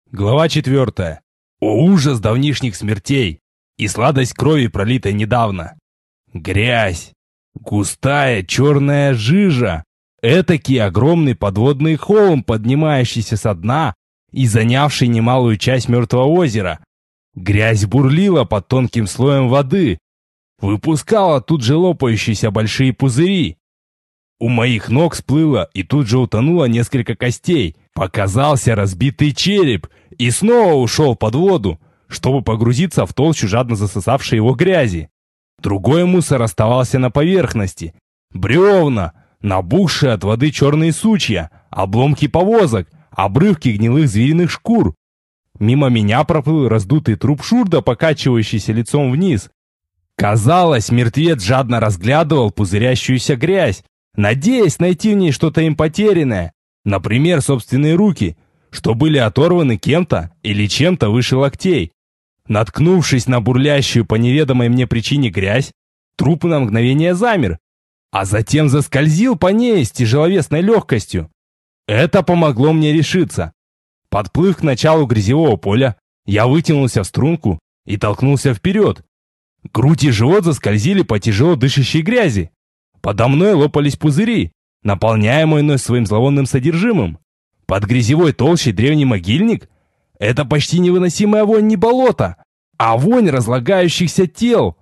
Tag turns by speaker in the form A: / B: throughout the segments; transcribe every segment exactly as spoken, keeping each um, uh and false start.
A: Глава четвертая. О ужас давнишних смертей и сладость крови, пролитой недавно. Грязь. Густая черная жижа. Этакий огромный подводный холм, поднимающийся со дна и занявший немалую часть мертвого озера. Грязь бурлила под тонким слоем воды. Выпускала тут же лопающиеся большие пузыри. У моих ног всплыло и тут же утонуло несколько костей. Показался разбитый череп и снова ушел под воду, чтобы погрузиться в толщу жадно засосавшей его грязи. Другой мусор оставался на поверхности. Бревна, набухшие от воды черные сучья, обломки повозок, обрывки гнилых звериных шкур. Мимо меня проплыл раздутый труп Шурда, покачивающийся лицом вниз. Казалось, мертвец жадно разглядывал пузырящуюся грязь, надеясь найти в ней что-то им потерянное, например, собственные руки, что были оторваны кем-то или чем-то выше локтей. Наткнувшись на бурлящую по неведомой мне причине грязь, труп на мгновение замер, а затем заскользил по ней с тяжеловесной легкостью. Это помогло мне решиться. Подплыв к началу грязевого поля, я вытянулся в струнку и толкнулся вперед. Грудь и живот заскользили по тяжело дышащей грязи. Подо мной лопались пузыри, наполняемые мной своим зловонным содержимым. Под грязевой толщей древний могильник — это почти невыносимая вонь не болота, а вонь разлагающихся тел.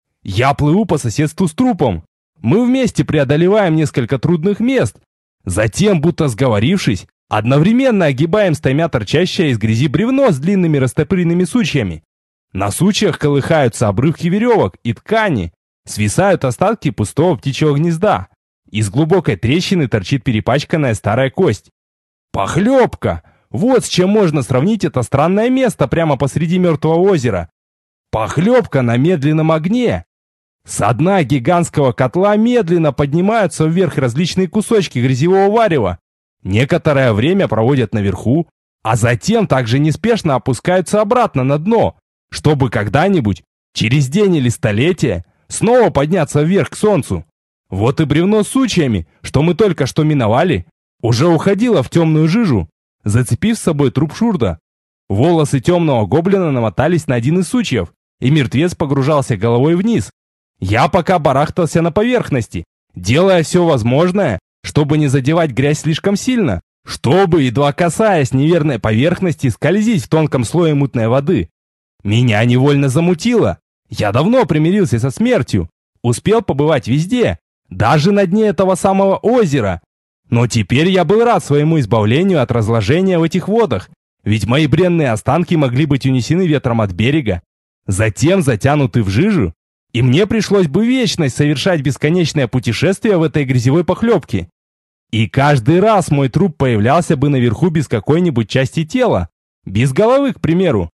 A: Я плыву по соседству с трупом. Мы вместе преодолеваем несколько трудных мест. Затем, будто сговорившись, одновременно огибаем стаймя торчащее из грязи бревно с длинными растопыренными сучьями. На сучьях колыхаются обрывки веревок и ткани, свисают остатки пустого птичьего гнезда. Из глубокой трещины торчит перепачканная старая кость. Похлебка! Вот с чем можно сравнить это странное место прямо посреди мертвого озера. Похлебка на медленном огне. Со дна гигантского котла медленно поднимаются вверх различные кусочки грязевого варева. Некоторое время проводят наверху, а затем также неспешно опускаются обратно на дно, чтобы когда-нибудь, через день или столетие, снова подняться вверх к солнцу. Вот и бревно с сучьями, что мы только что миновали, уже уходило в темную жижу, зацепив с собой труп Шурда. Волосы темного гоблина намотались на один из сучьев, и мертвец погружался головой вниз. Я пока барахтался на поверхности, делая все возможное, чтобы не задевать грязь слишком сильно, чтобы, едва касаясь неверной поверхности, скользить в тонком слое мутной воды. Меня невольно замутило. Я давно примирился со смертью, успел побывать везде, даже на дне этого самого озера. Но теперь я был рад своему избавлению от разложения в этих водах, ведь мои бренные останки могли быть унесены ветром от берега, затем затянуты в жижу, и мне пришлось бы вечность совершать бесконечное путешествие в этой грязевой похлебке. И каждый раз мой труп появлялся бы наверху без какой-нибудь части тела, без головы, к примеру.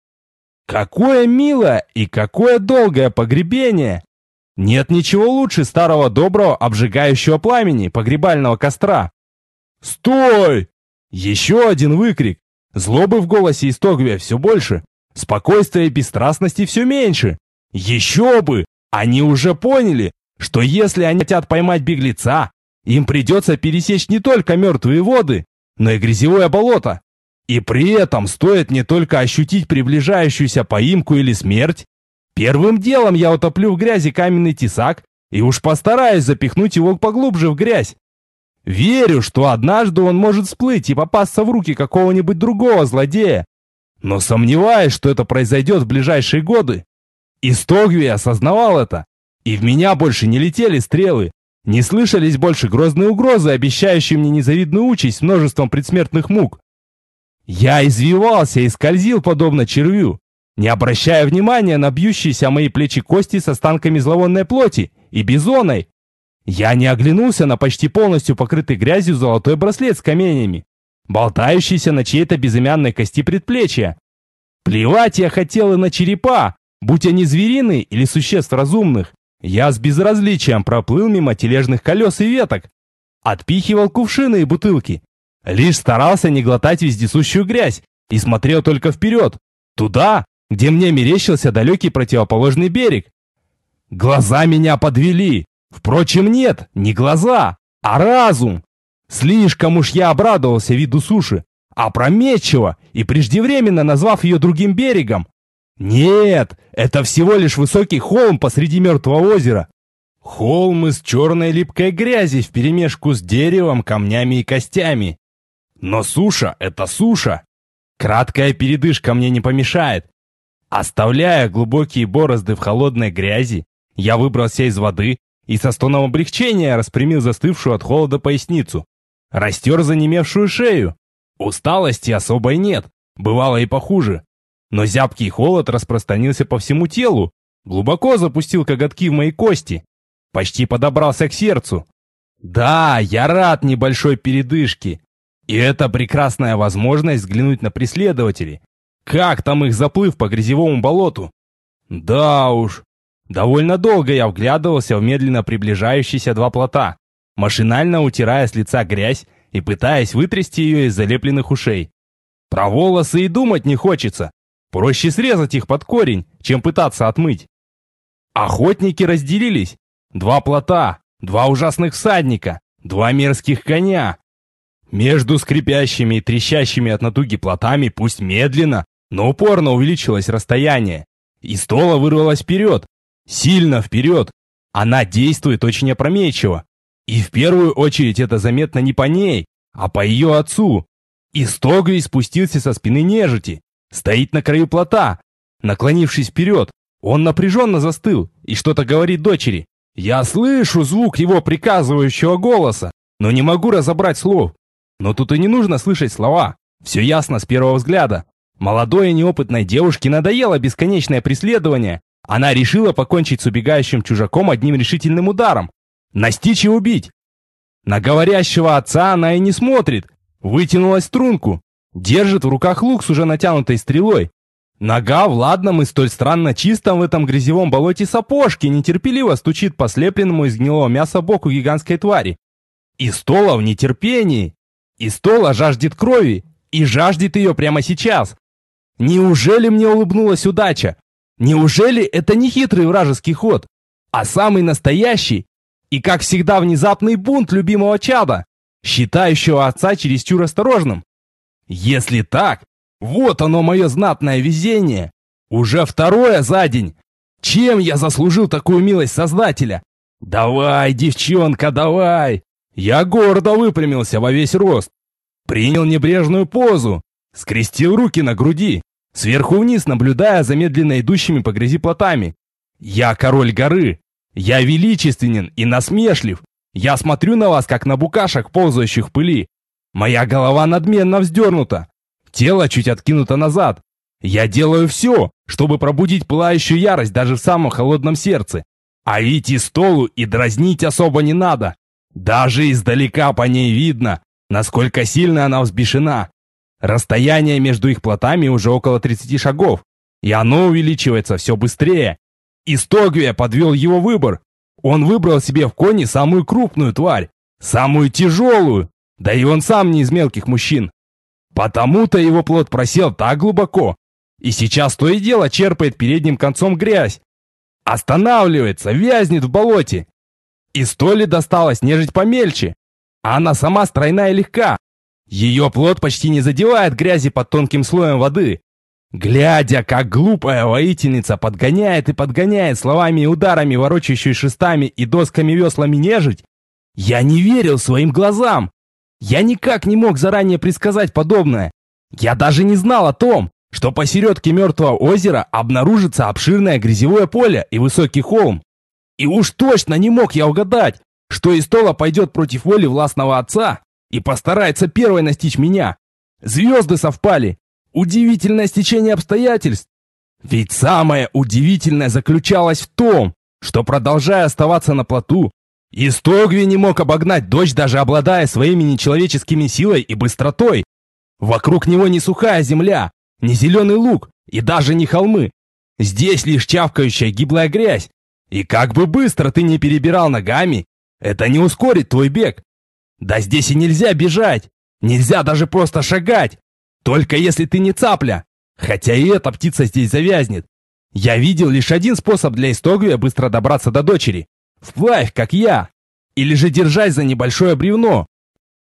A: Какое милое и какое долгое погребение! Нет ничего лучше старого доброго обжигающего пламени погребального костра. «Стой!» Еще один выкрик. Злобы в голосе Истогвия все больше, спокойствия и бесстрастности все меньше. Еще бы! Они уже поняли, что если они хотят поймать беглеца, им придется пересечь не только мертвые воды, но и грязевое болото. И при этом стоит не только ощутить приближающуюся поимку или смерть. Первым делом я утоплю в грязи каменный тесак и уж постараюсь запихнуть его поглубже в грязь. Верю, что однажды он может всплыть и попасться в руки какого-нибудь другого злодея. Но сомневаюсь, что это произойдет в ближайшие годы. Истогвий осознавал это, и в меня больше не летели стрелы, не слышались больше грозные угрозы, обещающие мне незавидную участь с множеством предсмертных мук. Я извивался и скользил подобно червю, не обращая внимания на бьющиеся о мои плечи кости с останками зловонной плоти и бизоной. Я не оглянулся на почти полностью покрытый грязью золотой браслет с каменями, болтающийся на чьей-то безымянной кости предплечья. Плевать я хотел и на черепа, будь они звериные или существ разумных. Я с безразличием проплыл мимо тележных колес и веток, отпихивал кувшины и бутылки, лишь старался не глотать вездесущую грязь и смотрел только вперед, туда, где мне мерещился далекий противоположный берег. Глаза меня подвели. Впрочем, нет, не глаза, а разум. Слишком уж я обрадовался виду суши, опрометчиво и преждевременно назвав ее другим берегом. Нет, это всего лишь высокий холм посреди мертвого озера. Холм из черной липкой грязи вперемешку с деревом, камнями и костями. Но суша — это суша. Краткая передышка мне не помешает. Оставляя глубокие борозды в холодной грязи, я выбрался из воды и со стоном облегчения распрямил застывшую от холода поясницу. Растер занемевшую шею. Усталости особой нет, бывало и похуже. Но зябкий холод распространился по всему телу, глубоко запустил коготки в мои кости. Почти подобрался к сердцу. Да, я рад небольшой передышке. И это прекрасная возможность взглянуть на преследователей. Как там их заплыв по грязевому болоту? Да уж. Довольно долго я вглядывался в медленно приближающиеся два плота, машинально утирая с лица грязь и пытаясь вытрясти ее из залепленных ушей. Про волосы и думать не хочется. Проще срезать их под корень, чем пытаться отмыть. Охотники разделились. Два плота, два ужасных всадника, два мерзких коня. Между скрипящими и трещащими от натуги плотами пусть медленно, но упорно увеличилось расстояние. И стола вырвалась вперед, сильно вперед. Она действует очень опрометчиво. И в первую очередь это заметно не по ней, а по ее отцу. И Стогвий спустился со спины нежити, стоит на краю плота, наклонившись вперед. Он напряженно застыл и что-то говорит дочери. Я слышу звук его приказывающего голоса, но не могу разобрать слов. Но тут и не нужно слышать слова. Все ясно с первого взгляда. Молодой и неопытной девушке надоело бесконечное преследование. Она решила покончить с убегающим чужаком одним решительным ударом. Настичь и убить. На говорящего отца она и не смотрит. Вытянула струнку. Держит в руках лук с уже натянутой стрелой. Нога в ладном и столь странно чистом в этом грязевом болоте сапожке нетерпеливо стучит по слепленному из гнилого мяса боку гигантской твари. И Стола в нетерпении. И Стола жаждет крови. И жаждет ее прямо сейчас. Неужели мне улыбнулась удача? Неужели это не хитрый вражеский ход, а самый настоящий и, как всегда, внезапный бунт любимого чада, считающего отца чересчур осторожным? Если так, вот оно мое знатное везение. Уже второе за день. Чем я заслужил такую милость Создателя? Давай, девчонка, давай. Я гордо выпрямился во весь рост. Принял небрежную позу. Скрестил руки на груди, сверху вниз наблюдая за медленно идущими по грязи плотами. Я король горы. Я величественен и насмешлив. Я смотрю на вас, как на букашек, ползающих в пыли. Моя голова надменно вздернута. Тело чуть откинуто назад. Я делаю все, чтобы пробудить пылающую ярость даже в самом холодном сердце. А ведь и Столу и дразнить особо не надо. Даже издалека по ней видно, насколько сильно она взбешена. Расстояние между их плотами уже около тридцати шагов, и оно увеличивается все быстрее. И Стогвия подвел его выбор. Он выбрал себе в кони самую крупную тварь, самую тяжелую, да и он сам не из мелких мужчин. Потому-то его плот просел так глубоко, и сейчас то и дело черпает передним концом грязь. Останавливается, вязнет в болоте. И Столе досталось нежить помельче, а она сама стройна и легка. Ее плот почти не задевает грязи под тонким слоем воды. Глядя, как глупая воительница подгоняет и подгоняет словами и ударами ворочающую шестами и досками-веслами нежить, я не верил своим глазам. Я никак не мог заранее предсказать подобное. Я даже не знал о том, что посередке мертвого озера обнаружится обширное грязевое поле и высокий холм. И уж точно не мог я угадать, что Истола пойдет против воли властного отца и постарается первой настичь меня. Звезды совпали. Удивительное стечение обстоятельств. Ведь самое удивительное заключалось в том, что, продолжая оставаться на плоту, Истогви не мог обогнать дочь, даже обладая своими нечеловеческими силой и быстротой. Вокруг него не сухая земля, не зеленый луг и даже не холмы. Здесь лишь чавкающая гиблая грязь. И как бы быстро ты ни перебирал ногами, это не ускорит твой бег. Да здесь и нельзя бежать, нельзя даже просто шагать. Только если ты не цапля, хотя и эта птица здесь завязнет. Я видел лишь один способ для Истогвия быстро добраться до дочери. Вплавь, как я. Или же держась за небольшое бревно.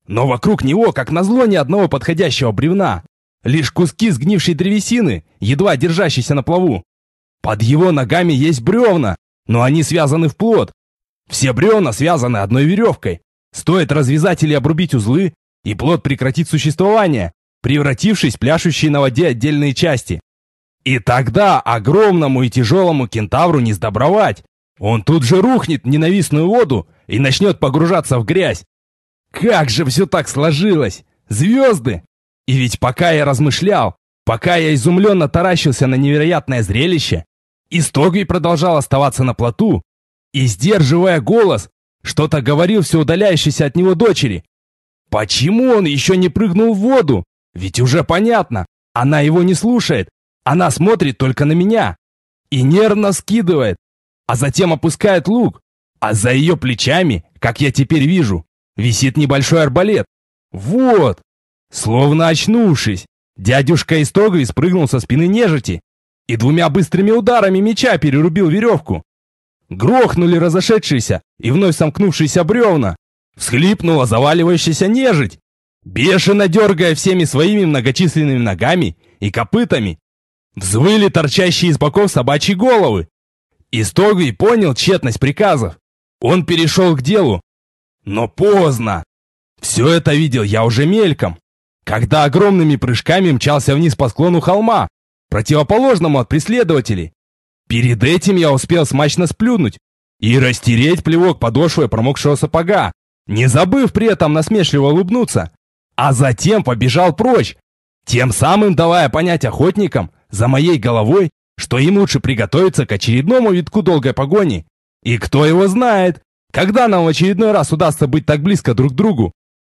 A: Но вокруг него, как назло, ни одного подходящего бревна. Лишь куски сгнившей древесины, едва держащиеся на плаву. Под его ногами есть бревна, но они связаны в плот. Все бревна связаны одной веревкой. Стоит развязать или обрубить узлы, и плот прекратит существование, превратившись в пляшущие на воде отдельные части. И тогда огромному и тяжелому кентавру не сдобровать. Он тут же рухнет в ненавистную воду и начнет погружаться в грязь. Как же все так сложилось! Звезды! И ведь пока я размышлял, пока я изумленно таращился на невероятное зрелище, Истогвий продолжал оставаться на плоту и, сдерживая голос, что-то говорил все удаляющейся от него дочери. Почему он еще не прыгнул в воду? Ведь уже понятно, она его не слушает, она смотрит только на меня и нервно скидывает, а затем опускает лук, а за ее плечами, как я теперь вижу, висит небольшой арбалет. Вот! Словно очнувшись, дядюшка Истогвий спрыгнул со спины нежити и двумя быстрыми ударами меча перерубил веревку. Грохнули разошедшиеся и вновь сомкнувшиеся бревна. Всхлипнула заваливающаяся нежить, бешено дергая всеми своими многочисленными ногами и копытами. Взвыли торчащие из боков собачьи головы. Истогвий понял тщетность приказов. Он перешел к делу. Но поздно. Все это видел я уже мельком, когда огромными прыжками мчался вниз по склону холма, противоположному от преследователей. Перед этим я успел смачно сплюнуть и растереть плевок подошвой промокшего сапога, не забыв при этом насмешливо улыбнуться, а затем побежал прочь, тем самым давая понять охотникам за моей головой, что им лучше приготовиться к очередному витку долгой погони. И кто его знает, когда нам в очередной раз удастся быть так близко друг к другу.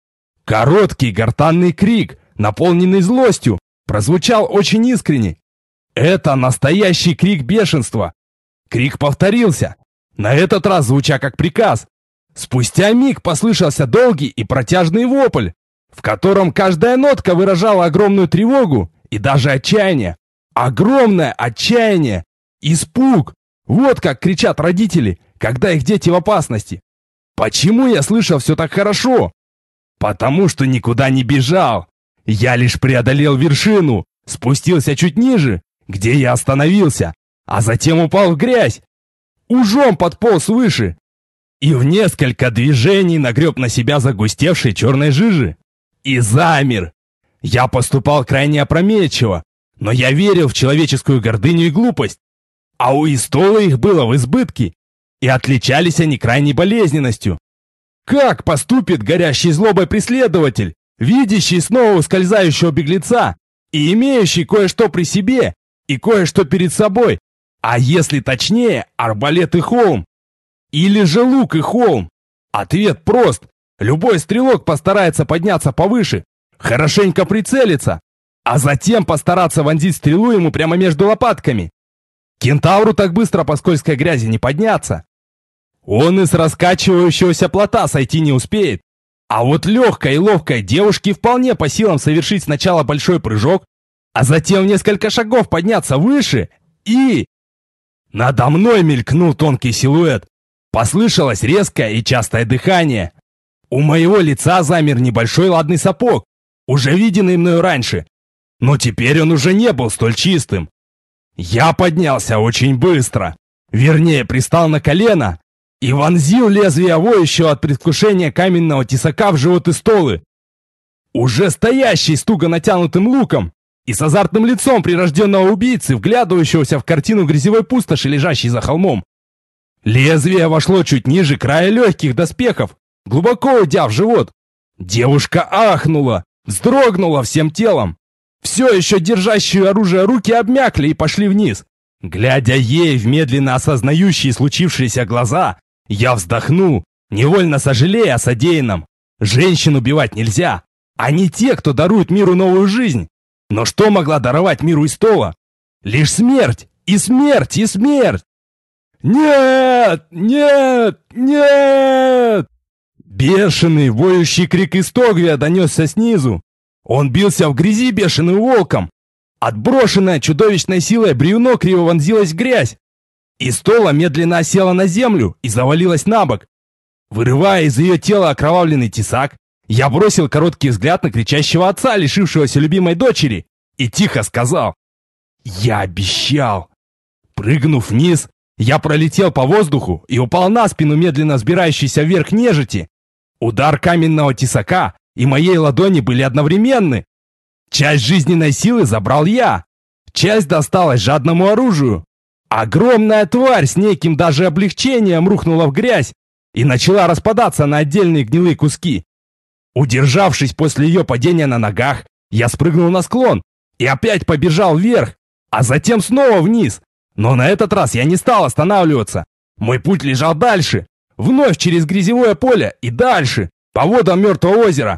A: Короткий гортанный крик, наполненный злостью, прозвучал очень искренне. Это настоящий крик бешенства. Крик повторился, на этот раз звуча как приказ. Спустя миг послышался долгий и протяжный вопль, в котором каждая нотка выражала огромную тревогу и даже отчаяние. Огромное отчаяние, испуг. Вот как кричат родители, когда их дети в опасности. Почему я слышал все так хорошо? Потому что никуда не бежал. Я лишь преодолел вершину, спустился чуть ниже, где я остановился, а затем упал в грязь. Ужом подполз выше и в несколько движений нагреб на себя загустевшей черной жижи. И замер. Я поступал крайне опрометчиво, но я верил в человеческую гордыню и глупость. А у Истола их было в избытке, и отличались они крайней болезненностью. Как поступит горящий злобой преследователь, видящий снова ускользающего беглеца и имеющий кое-что при себе и кое-что перед собой, а если точнее, арбалет и холм? Или же лук и холм? Ответ прост. Любой стрелок постарается подняться повыше, хорошенько прицелиться, а затем постараться вонзить стрелу ему прямо между лопатками. Кентавру так быстро по скользкой грязи не подняться. Он из раскачивающегося плота сойти не успеет. А вот легкой и ловкой девушке вполне по силам совершить сначала большой прыжок, а затем в несколько шагов подняться выше и... Надо мной мелькнул тонкий силуэт. Послышалось резкое и частое дыхание. У моего лица замер небольшой ладный сапог, уже виденный мною раньше. Но теперь он уже не был столь чистым. Я поднялся очень быстро. Вернее, пристал на колено и вонзил лезвие воющего от предвкушения каменного тесака в живот Истолы. Уже стоящий с туго натянутым луком и с азартным лицом прирожденного убийцы, вглядывающегося в картину грязевой пустоши, лежащей за холмом. Лезвие вошло чуть ниже края легких доспехов, глубоко уйдя в живот. Девушка ахнула, вздрогнула всем телом. Все еще держащие оружие руки обмякли и пошли вниз. Глядя ей в медленно осознающие случившиеся глаза, я вздохнул, невольно сожалея о содеянном. Женщин убивать нельзя. Они те, кто дарует миру новую жизнь. Но что могла даровать миру Истола? Лишь смерть, и смерть, и смерть! «Нет! Нет! Нет!» Бешеный, воющий крик Истогвия донесся снизу. Он бился в грязи бешеным волком. Отброшенное чудовищной силой бревно криво вонзилось в грязь. Истола медленно осела на землю и завалилась на бок. Вырывая из ее тела окровавленный тесак, Я бросил короткий взгляд на кричащего отца, лишившегося любимой дочери, и тихо сказал: «Я обещал». Прыгнув вниз, я пролетел по воздуху и упал на спину медленно взбирающейся вверх нежити. Удар каменного тесака и моей ладони были одновременны. Часть жизненной силы забрал я, часть досталась жадному оружию. Огромная тварь с неким даже облегчением рухнула в грязь и начала распадаться на отдельные гнилые куски. Удержавшись после ее падения на ногах, я спрыгнул на склон и опять побежал вверх, а затем снова вниз. Но на этот раз я не стал останавливаться. Мой путь лежал дальше, вновь через грязевое поле и дальше, по водам мертвого озера.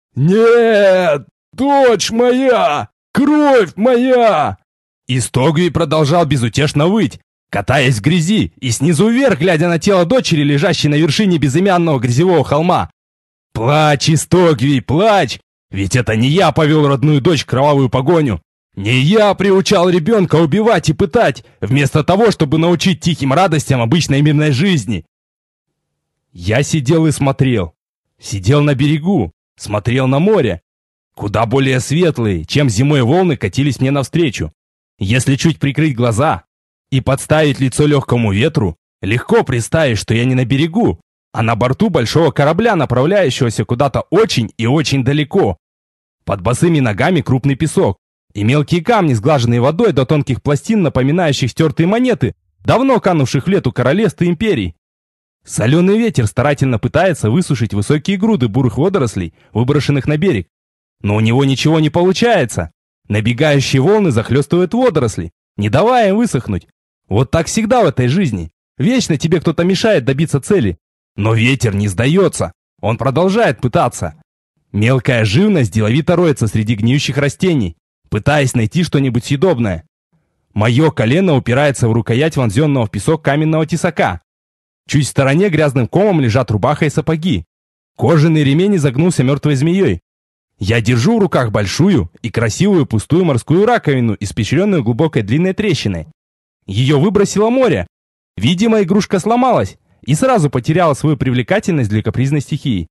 A: «Нет, дочь моя, кровь моя!» И Стогви продолжал безутешно выть, катаясь в грязи и снизу вверх, глядя на тело дочери, лежащей на вершине безымянного грязевого холма. «Плачь, Истогви, плачь! Ведь это не я повел родную дочь в кровавую погоню. Не я приучал ребенка убивать и пытать, вместо того, чтобы научить тихим радостям обычной мирной жизни». Я сидел и смотрел. Сидел на берегу, смотрел на море. Куда более светлые, чем зимой волны, катились мне навстречу. Если чуть прикрыть глаза и подставить лицо легкому ветру, легко представить, что я не на берегу, а на борту большого корабля, направляющегося куда-то очень и очень далеко. Под босыми ногами крупный песок и мелкие камни, сглаженные водой до тонких пластин, напоминающих стертые монеты, давно канувших в лету королевств и империй. Соленый ветер старательно пытается высушить высокие груды бурых водорослей, выброшенных на берег. Но у него ничего не получается. Набегающие волны захлестывают водоросли, не давая им высохнуть. Вот так всегда в этой жизни. Вечно тебе кто-то мешает добиться цели. Но ветер не сдается. Он продолжает пытаться. Мелкая живность деловито роется среди гниющих растений, пытаясь найти что-нибудь съедобное. Мое колено упирается в рукоять вонзенного в песок каменного тесака. Чуть в стороне грязным комом лежат рубаха и сапоги. Кожаный ремень изогнулся мертвой змеей. Я держу в руках большую и красивую пустую морскую раковину, испещренную глубокой длинной трещиной. Ее выбросило море. Видимо, игрушка сломалась и сразу потеряла свою привлекательность для капризной стихии.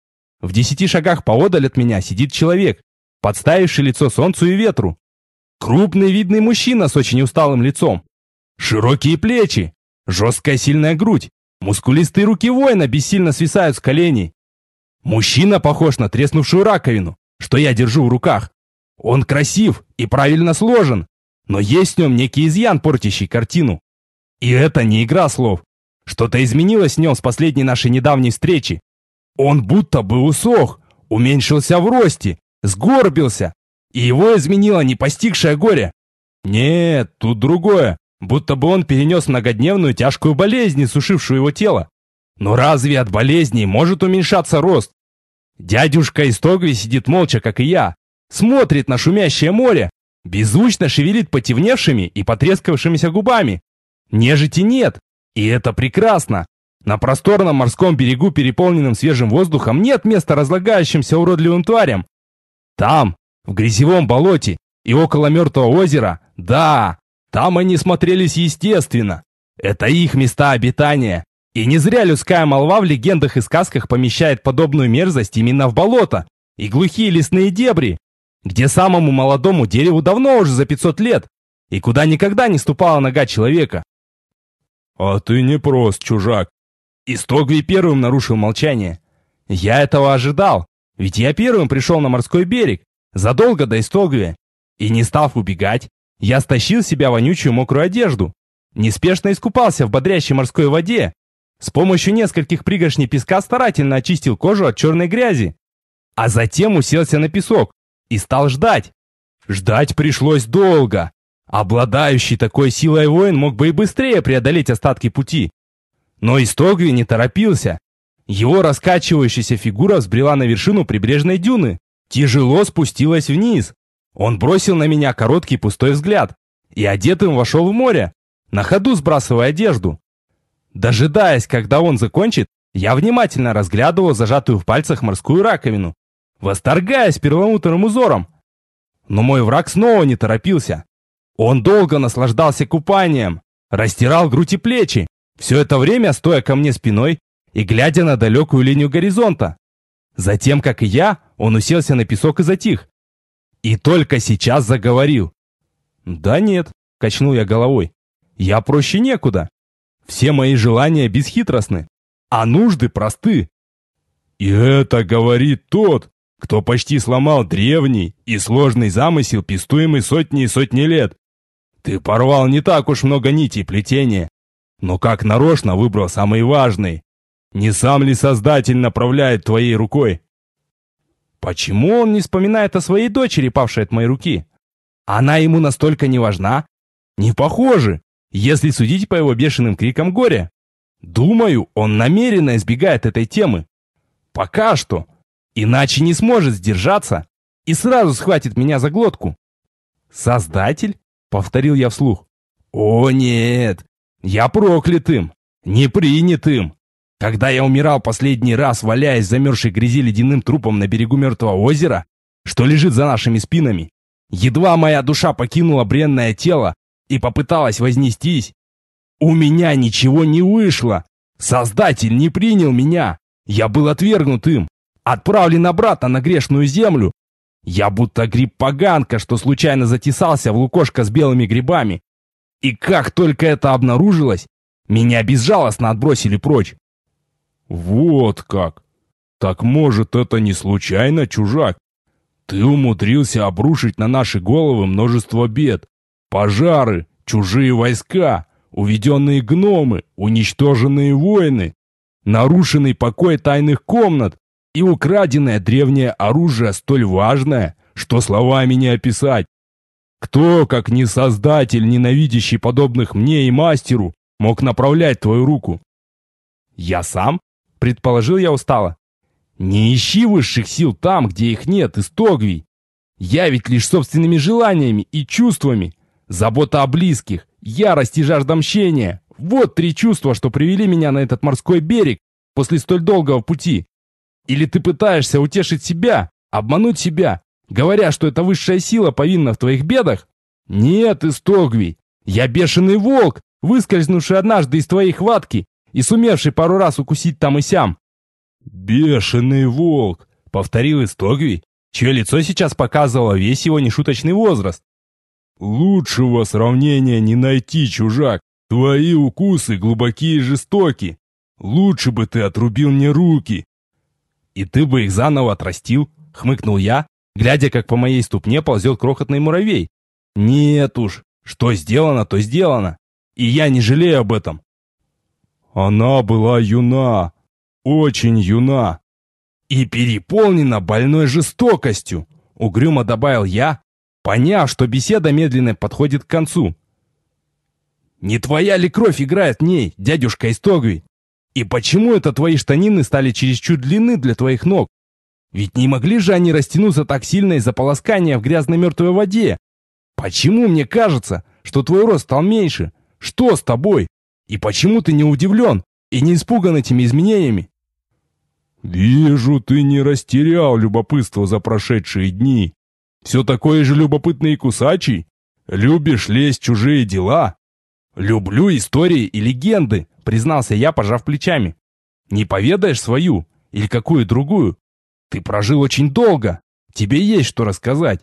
A: В десяти шагах поодаль от меня сидит человек, подставивший лицо солнцу и ветру. Крупный видный мужчина с очень усталым лицом. Широкие плечи, жесткая сильная грудь, мускулистые руки воина бессильно свисают с коленей. Мужчина похож на треснувшую раковину, что я держу в руках. Он красив и правильно сложен, но есть в нем некий изъян, портящий картину. И это не игра слов. Что-то изменилось в нем с последней нашей недавней встречи. Он будто бы усох, уменьшился в росте, сгорбился, и его изменило не постигшее горе. Нет, тут другое, будто бы он перенес многодневную тяжкую болезнь, сушившую его тело. Но разве от болезней может уменьшаться рост? Дядюшка Истогви сидит молча, как и я, смотрит на шумящее море, беззвучно шевелит потемневшими и потрескавшимися губами. Нежити нет, и это прекрасно. На просторном морском берегу, переполненном свежим воздухом, нет места разлагающимся уродливым тварям. Там, в грязевом болоте и около мертвого озера, да, там они смотрелись естественно. Это их места обитания. И не зря людская молва в легендах и сказках помещает подобную мерзость именно в болото и глухие лесные дебри, где самому молодому дереву давно уже за пятьсот лет, и куда никогда не ступала нога человека. «А ты не прост, чужак!» Истогви первым нарушил молчание. Я этого ожидал, ведь я первым пришел на морской берег, задолго до Истогви. И не став убегать, я стащил с себя вонючую мокрую одежду, неспешно искупался в бодрящей морской воде, с помощью нескольких пригоршней песка старательно очистил кожу от черной грязи, а затем уселся на песок и стал ждать. Ждать пришлось долго. Обладающий такой силой воин мог бы и быстрее преодолеть остатки пути. Но Истогви не торопился. Его раскачивающаяся фигура взбрела на вершину прибрежной дюны, тяжело спустилась вниз. Он бросил на меня короткий пустой взгляд и одетым вошел в море, на ходу сбрасывая одежду. Дожидаясь, когда он закончит, я внимательно разглядывал зажатую в пальцах морскую раковину, восторгаясь перламутровым узором. Но мой враг снова не торопился. Он долго наслаждался купанием, растирал грудь и плечи, все это время стоя ко мне спиной и глядя на далекую линию горизонта. Затем, как и я, он уселся на песок и затих. И только сейчас заговорил. «Да нет», — качнул я головой, — «я проще некуда. Все мои желания бесхитростны, а нужды просты». «И это говорит тот, кто почти сломал древний и сложный замысел, пестуемый сотни и сотни лет. Ты порвал не так уж много нитей плетения, но как нарочно выбрал самые важные. Не сам ли Создатель направляет твоей рукой?» «Почему он не вспоминает о своей дочери, павшей от моей руки? Она ему настолько не важна? Не похоже, если судить по его бешеным крикам горя. Думаю, он намеренно избегает этой темы. Пока что. Иначе не сможет сдержаться и сразу схватит меня за глотку». «Создатель?» — повторил я вслух. «О нет, я проклят им, не принят им. Когда я умирал последний раз, валяясь в замерзшей грязи ледяным трупом на берегу мертвого озера, что лежит за нашими спинами, едва моя душа покинула бренное тело и попыталась вознестись, у меня ничего не вышло. Создатель не принял меня. Я был отвергнут им, отправлен обратно на грешную землю. Я будто гриб-поганка, что случайно затесался в лукошко с белыми грибами. И как только это обнаружилось, меня безжалостно отбросили прочь». «Вот как! Так может, это не случайно, чужак? Ты умудрился обрушить на наши головы множество бед. Пожары, чужие войска, уведенные гномы, уничтоженные воины, нарушенный покой тайных комнат и украденное древнее оружие столь важное, что словами не описать. Кто, как не Создатель, ненавидящий подобных мне и мастеру, мог направлять твою руку?» «Я сам?» — предположил я устало. «Не ищи высших сил там, где их нет, Истогвий. Я ведь лишь собственными желаниями и чувствами. Забота о близких, ярость и жажда мщения. Вот три чувства, что привели меня на этот морской берег после столь долгого пути. Или ты пытаешься утешить себя, обмануть себя, говоря, что эта высшая сила повинна в твоих бедах? Нет, Истогвий, я бешеный волк, выскользнувший однажды из твоей хватки и сумевший пару раз укусить там и сям». «Бешеный волк», — повторил Истогвий, чье лицо сейчас показывало весь его нешуточный возраст. «Лучшего сравнения не найти, чужак. Твои укусы глубокие и жестоки. Лучше бы ты отрубил мне руки». «И ты бы их заново отрастил», — хмыкнул я, глядя, как по моей ступне ползет крохотный муравей. «Нет уж, что сделано, то сделано. И я не жалею об этом». «Она была юна, очень юна и переполнена больной жестокостью», — угрюмо добавил я, поняв, что беседа медленно подходит к концу. «Не твоя ли кровь играет в ней, дядюшка Истогвий? И почему это твои штанины стали чересчур длинны для твоих ног? Ведь не могли же они растянуться так сильно из-за полоскания в грязной мертвой воде? Почему мне кажется, что твой рост стал меньше? Что с тобой? И почему ты не удивлен и не испуган этими изменениями?» «Вижу, ты не растерял любопытство за прошедшие дни. Все такое же любопытный и кусачий. Любишь лезть в чужие дела?» «Люблю истории и легенды», — признался я, пожав плечами. «Не поведаешь свою или какую другую? Ты прожил очень долго. Тебе есть что рассказать».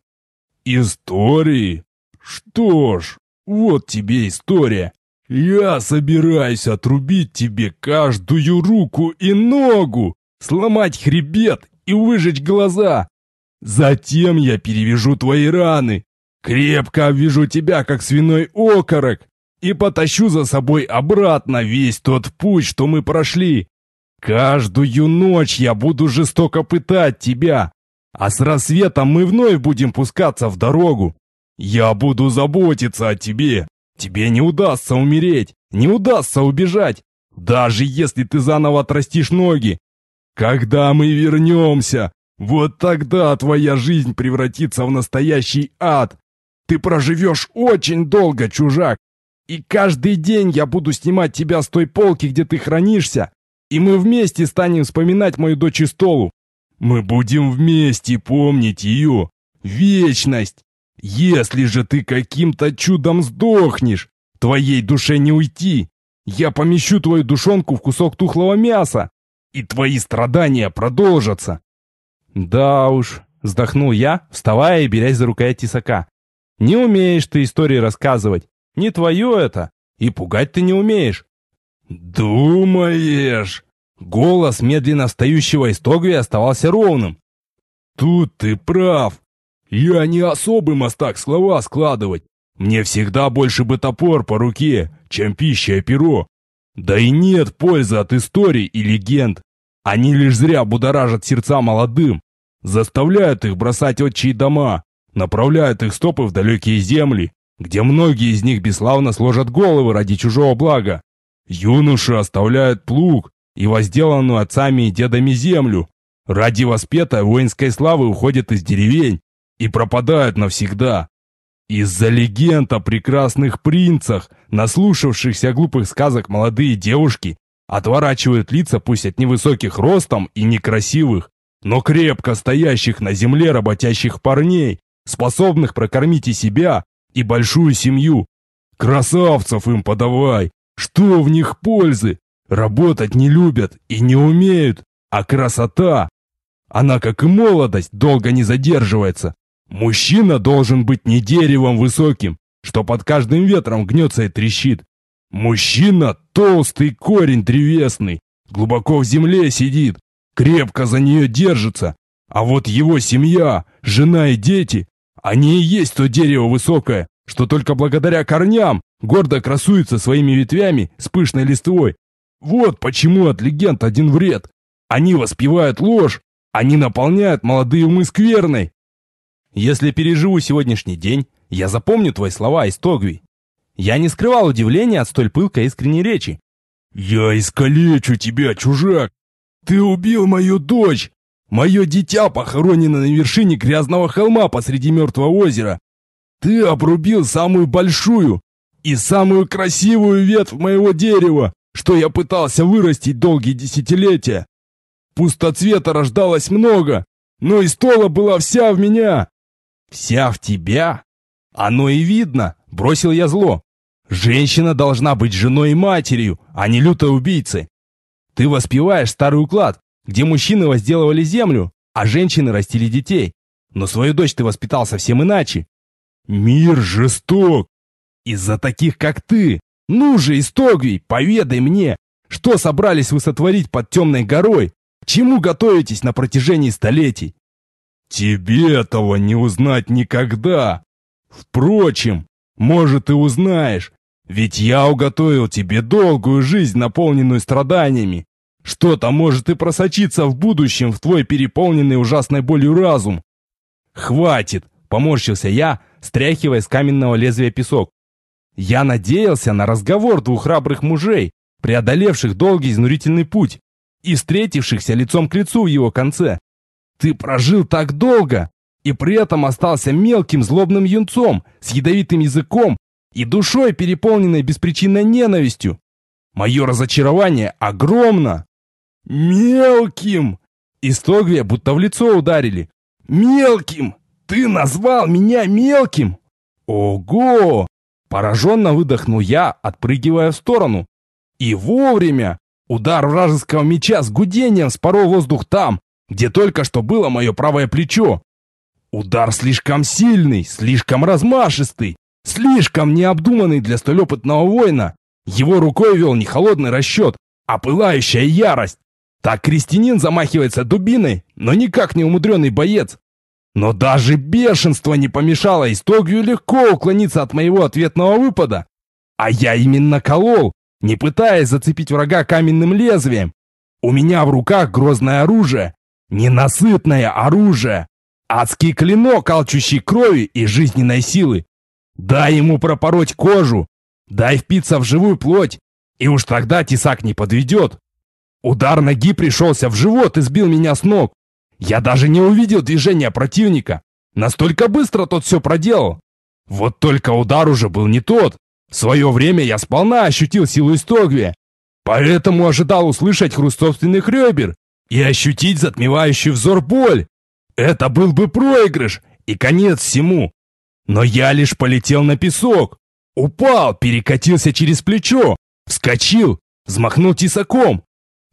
A: «Истории? Что ж, вот тебе история. Я собираюсь отрубить тебе каждую руку и ногу, сломать хребет и выжечь глаза. Затем я перевяжу твои раны, крепко обвяжу тебя, как свиной окорок, и потащу за собой обратно весь тот путь, что мы прошли. Каждую ночь я буду жестоко пытать тебя, а с рассветом мы вновь будем пускаться в дорогу. Я буду заботиться о тебе. Тебе не удастся умереть, не удастся убежать, даже если ты заново отрастишь ноги. Когда мы вернемся, вот тогда твоя жизнь превратится в настоящий ад. Ты проживешь очень долго, чужак. И каждый день я буду снимать тебя с той полки, где ты хранишься, и мы вместе станем вспоминать мою дочь Истолу. Мы будем вместе помнить ее. Вечность. Если же ты каким-то чудом сдохнешь, твоей душе не уйти. Я помещу твою душонку в кусок тухлого мяса. и твои страдания продолжатся. Да уж, вздохнул я, вставая и берясь за рукоять тесака. Не умеешь ты истории рассказывать, не твое это, и пугать ты не умеешь. Думаешь? Голос медленно встающего из Тогви оставался ровным. Тут ты прав. Я не особый мастак слова складывать. Мне всегда больше бы топор по руке, чем пища и перо. Да и нет пользы от историй и легенд. Они лишь зря будоражат сердца молодым, заставляют их бросать отчие дома, направляют их стопы в далекие земли, где многие из них бесславно сложат головы ради чужого блага. Юноши оставляют плуг и возделанную отцами и дедами землю, ради воспетой воинской славы уходят из деревень и пропадают навсегда. Из-за легенд о прекрасных принцах, наслушавшихся глупых сказок молодые девушки, отворачивают лица пусть от невысоких ростом и некрасивых, но крепко стоящих на земле работящих парней, способных прокормить и себя, и большую семью. Красавцев им подавай, что в них пользы? Работать не любят и не умеют, а красота, она, как и молодость, долго не задерживается. Мужчина должен быть не деревом высоким, что под каждым ветром гнется и трещит. Мужчина – толстый корень древесный, глубоко в земле сидит, крепко за нее держится. А вот его семья, жена и дети, они и есть то дерево высокое, что только благодаря корням гордо красуется своими ветвями с пышной листвой. Вот почему от легенд один вред. Они воспевают ложь, они наполняют молодые умы скверной. Если переживу сегодняшний день, я запомню твои слова из Тогви. Я не скрывал удивления от столь пылкой искренней речи. Я искалечу тебя, чужак. Ты убил мою дочь. Мое дитя похоронено на вершине грязного холма посреди мертвого озера. Ты обрубил самую большую и самую красивую ветвь моего дерева, что я пытался вырастить долгие десятилетия. Пустоцвета рождалось много, но и стола была вся в меня. Вся в тебя? Оно и видно, бросил я зло. Женщина должна быть женой и матерью, а не лютой убийцей. Ты воспеваешь старый уклад, где мужчины возделывали землю, а женщины растили детей. Но свою дочь ты воспитал совсем иначе. Мир жесток. Из-за таких, как ты. Ну же, Истогвий, поведай мне, что собрались вы сотворить под темной горой? К чему готовитесь на протяжении столетий? Тебе этого не узнать никогда. Впрочем, может, и узнаешь, ведь я уготовил тебе долгую жизнь, наполненную страданиями. Что-то может и просочиться в будущем в твой переполненный ужасной болью разум. Хватит, поморщился я, стряхивая с каменного лезвия песок. Я надеялся на разговор двух храбрых мужей, преодолевших долгий изнурительный путь и встретившихся лицом к лицу в его конце. Ты прожил так долго и при этом остался мелким злобным юнцом с ядовитым языком и душой, переполненной беспричинной ненавистью. Мое разочарование огромно. Мелким! Истогвия будто в лицо ударили. Мелким! Ты назвал меня мелким? Ого! Пораженно выдохнул я, отпрыгивая в сторону. И вовремя! Удар вражеского меча с гудением спорол воздух там, где только что было мое правое плечо. Удар слишком сильный, слишком размашистый, слишком необдуманный для столь опытного воина. Его рукой вел не холодный расчет, а пылающая ярость. Так крестьянин замахивается дубиной, но никак не умудренный боец. Но даже бешенство не помешало Истогвию легко уклониться от моего ответного выпада. А я именно колол, не пытаясь зацепить врага каменным лезвием. У меня в руках грозное оружие, ненасытное оружие, адский клинок, алчущий крови и жизненной силы. Дай ему пропороть кожу, дай впиться в живую плоть, и уж тогда тесак не подведет. Удар ноги пришелся в живот и сбил меня с ног. Я даже не увидел движения противника. Настолько быстро тот все проделал. Вот только удар уже был не тот. В свое время я сполна ощутил силу Истогвия, поэтому ожидал услышать хруст собственных ребер и ощутить затмевающий взор боль. Это был бы проигрыш и конец всему. Но я лишь полетел на песок, упал, перекатился через плечо, вскочил, взмахнул тесаком.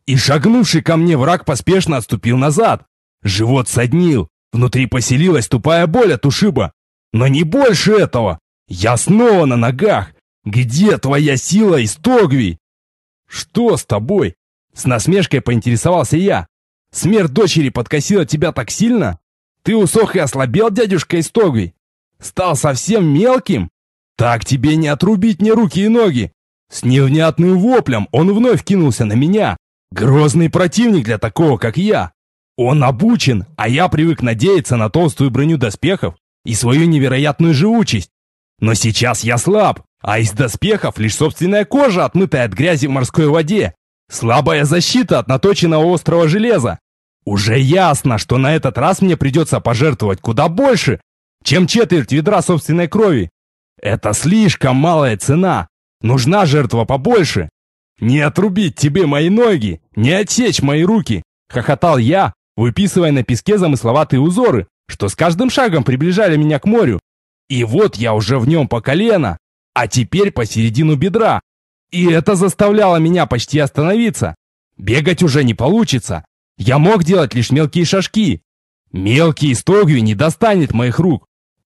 A: И шагнувший ко мне враг поспешно отступил назад. Живот соднил, внутри поселилась тупая боль от ушиба. Но не больше этого. Я снова на ногах. Где твоя сила, Истогвий? Что с тобой? С насмешкой поинтересовался я. Смерть дочери подкосила тебя так сильно? Ты усох и ослабел, дядюшка Истогвий? Стал совсем мелким? Так тебе не отрубить мне руки и ноги. С невнятным воплем он вновь кинулся на меня. Грозный противник для такого, как я. Он обучен, а я привык надеяться на толстую броню доспехов и свою невероятную живучесть. Но сейчас я слаб, а из доспехов лишь собственная кожа, отмытая от грязи в морской воде. Слабая защита от наточенного острого железа. Уже ясно, что на этот раз мне придется пожертвовать куда больше, чем четверть ведра собственной крови. Это слишком малая цена. Нужна жертва побольше. Не отрубить тебе мои ноги, не отсечь мои руки, хохотал я, выписывая на песке замысловатые узоры, что с каждым шагом приближали меня к морю. И вот я уже в нем по колено, а теперь посередину бедра. И это заставляло меня почти остановиться. Бегать уже не получится. Я мог делать лишь мелкие шажки. Мелкий Истогвий не достанет моих рук.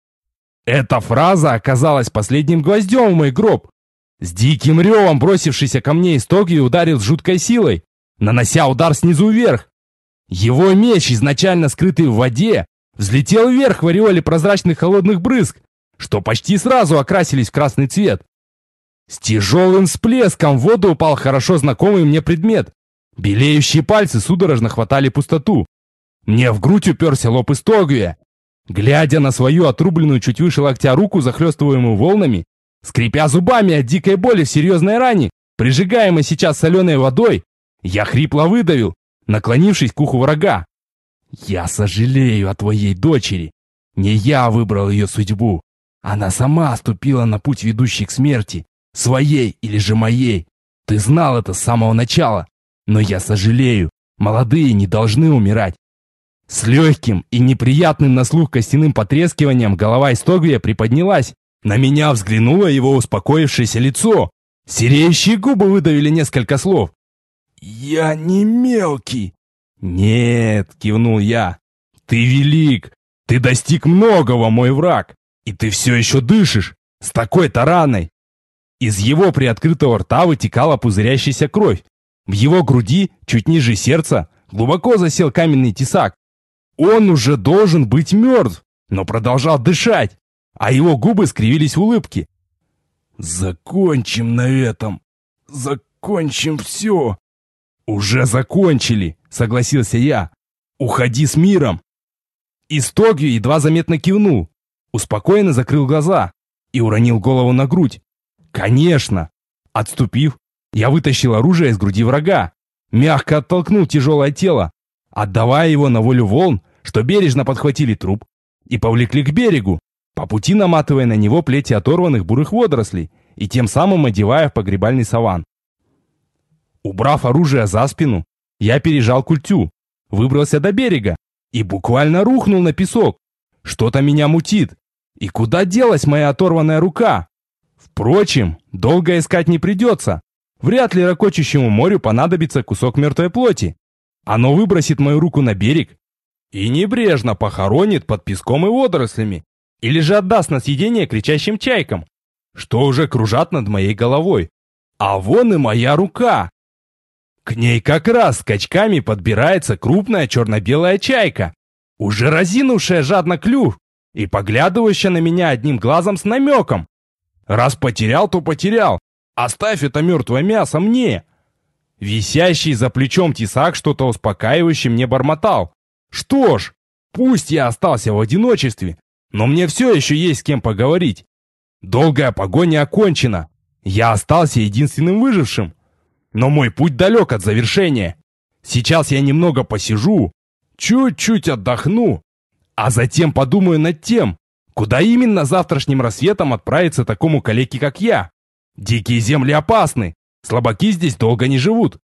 A: Эта фраза оказалась последним гвоздем в мой гроб. С диким ревом бросившийся ко мне Истогвий ударил с жуткой силой, нанося удар снизу вверх. Его меч, изначально скрытый в воде, взлетел вверх в ореоле прозрачных холодных брызг, что почти сразу окрасились в красный цвет. С тяжелым всплеском в воду упал хорошо знакомый мне предмет. Белеющие пальцы судорожно хватали пустоту. Мне в грудь уперся лоб Истогвия. Глядя на свою отрубленную чуть выше локтя руку, захлестываемую волнами, скрипя зубами от дикой боли в серьезной ране, прижигаемой сейчас соленой водой, я хрипло выдавил, наклонившись к уху врага. «Я сожалею о твоей дочери. Не я выбрал ее судьбу. Она сама ступила на путь, ведущий к смерти, своей или же моей. Ты знал это с самого начала. Но я сожалею, молодые не должны умирать». С легким и неприятным на слух костяным потрескиванием голова Истогвия приподнялась. На меня взглянуло его успокоившееся лицо. Сереющие губы выдавили несколько слов. «Я не мелкий». «Нет», — кивнул я. «Ты велик. Ты достиг многого, мой враг. И ты все еще дышишь. С такой-то раной». Из его приоткрытого рта вытекала пузырящаяся кровь. В его груди, чуть ниже сердца, глубоко засел каменный тесак. Он уже должен быть мертв, но продолжал дышать, а его губы скривились в улыбке. «Закончим на этом. Закончим все». «Уже закончили», — согласился я. «Уходи с миром». Истогвий едва заметно кивнул, успокоенно закрыл глаза и уронил голову на грудь. «Конечно». Отступив, я вытащил оружие из груди врага, мягко оттолкнул тяжелое тело, отдавая его на волю волн, что бережно подхватили труп и повлекли к берегу, по пути наматывая на него плети оторванных бурых водорослей и тем самым одевая в погребальный саван. Убрав оружие за спину, я пережал культю, выбрался до берега и буквально рухнул на песок. Что-то меня мутит. И куда делась моя оторванная рука? Впрочем, долго искать не придется. Вряд ли ракочущему морю понадобится кусок мертвой плоти. Оно выбросит мою руку на берег и небрежно похоронит под песком и водорослями, или же отдаст на съедение кричащим чайкам, что уже кружат над моей головой. А вон и моя рука. К ней как раз скачками подбирается крупная черно-белая чайка, уже разинувшая жадно клюв и поглядывающая на меня одним глазом с намеком. Раз потерял, то потерял. Оставь это мертвое мясо мне. Висящий за плечом тесак что-то успокаивающе мне бормотал. Что ж, пусть я остался в одиночестве, но мне все еще есть с кем поговорить. Долгая погоня окончена. Я остался единственным выжившим. Но мой путь далек от завершения. Сейчас я немного посижу, чуть-чуть отдохну, а затем подумаю над тем, куда именно завтрашним рассветом отправиться такому калеке, как я. Дикие земли опасны, слабаки здесь долго не живут.